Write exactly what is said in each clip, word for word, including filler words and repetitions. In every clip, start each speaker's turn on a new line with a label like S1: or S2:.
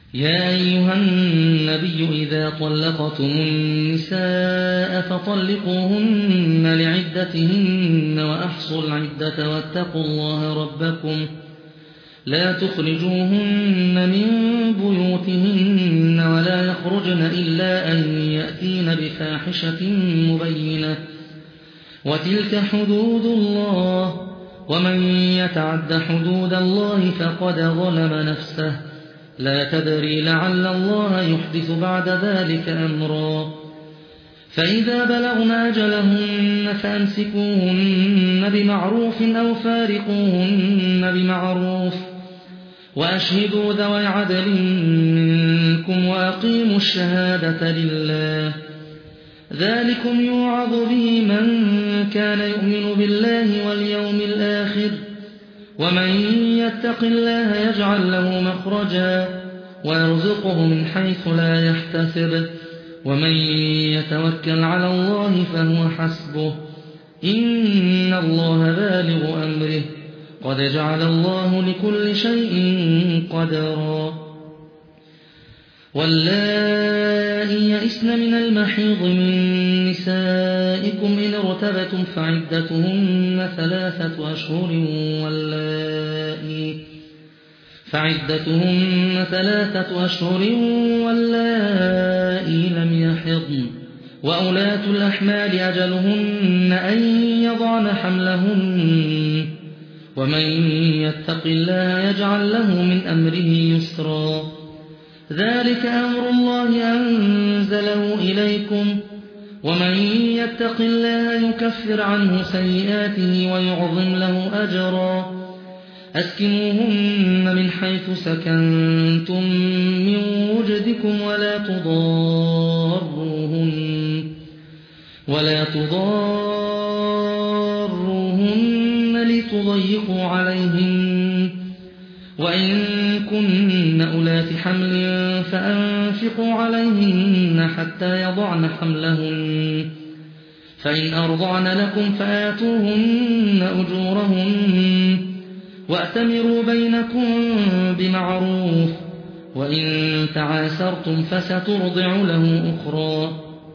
S1: يا أيها النبي إذا طلقتم النساء فطلقوهن لعدتهن وأحصوا العدة واتقوا الله ربكم لا تخرجوهن من بيوتهن ولا يخرجن إلا أن يأتين بفاحشة مبينة وتلك حدود الله ومن يتعد حدود الله فقد ظلم نفسه لا تدري لعل الله يحدث بعد ذلك أمرا فإذا بلغن أجلهن فأمسكوهن بمعروف أو فارقوهن بمعروف وأشهدوا ذوي عدل منكم وأقيموا الشهادة لله ذلكم يوعظ به من كان يؤمن بالله واليوم الآخر ومن يتق الله يجعل له مخرجا ويرزقه من حيث لا يحتسب ومن يتوكل على الله فهو حسبه إن الله بالغ أمره قد جعل الله لكل شيء قدرا واللائي يئسن من المحيض من نسائكم إن ارتبتم فعدتهن ثلاثة أشهر واللائي فعدتهن ثلاثة أشهر واللائي لم يحضن وأولاة الأحمال أجلهن أن يضعن حملهن ومن يتق الله يجعل له من أمره يسرا ذلك أمر الله أنزله إليكم ومن يتق الله يكفر عنه سيئاته ويعظم له أجرا أسكنوهن من حيث سكنتم من وجدكم ولا تضاروهن ولا تضاروهن لتضيقوا عليهن وإن كن أولات حمل فأنفقوا عليهن حتى يضعن حملهن فإن أرضعن لكم فآتوهن أجورهن وأتمروا بينكم بمعروف وإن تعاسرتم فسترضع له أخرى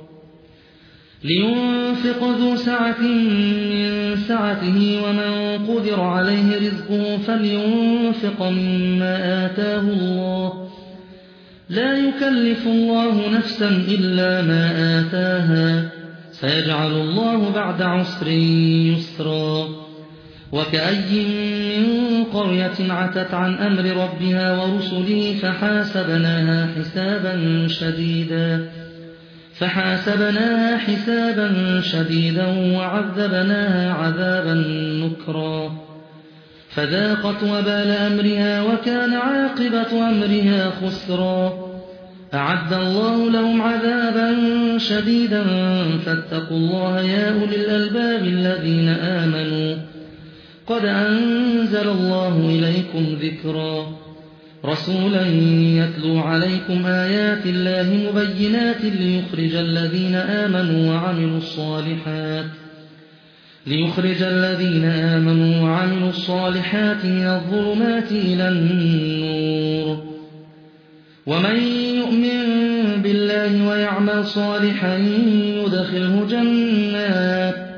S1: لينفق ذو سعة من سعته ومن قدر عليه رزقه فلينفق مما آتاه الله لا يكلف الله نفسا إلا ما آتاها سيجعل الله بعد عسر يسرا وكأي من قرية عتت عن أمر ربها ورسله فحاسبناها حسابا شديدا فحاسبناها حسابا شديدا وعذبناها عذابا نكرا فذاقت وبال أمرها وكان عاقبة أمرها خسرا أعد الله لهم عذابا شديدا فاتقوا الله يا أولي الألباب الذين آمنوا قد أنزل الله إليكم ذكرا رسولا يتلو عليكم آيات الله مبينات ليخرج الذين آمنوا وعملوا الصالحات ليخرج الذين آمنوا وعملوا الصالحات من الظلمات إلى النور ومن يؤمن بالله ويعمل صالحا يدخله جنات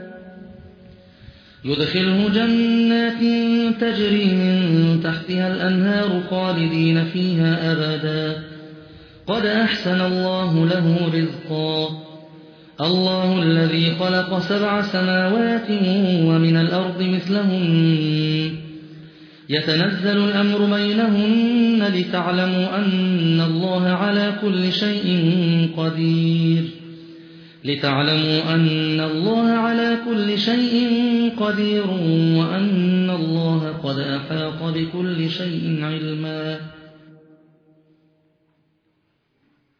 S1: يدخله جنات تجري من تحتها الأنهار خالدين فيها أبدا قد أحسن الله له رزقا الله الذي خلق سبع سماوات ومن الأرض مثلهن يتنزل الأمر بينهن لتعلموا أن الله على كل شيء قدير لتعلموا أن الله على كل شيء قدير وأن الله قد أحاط بكل شيء علما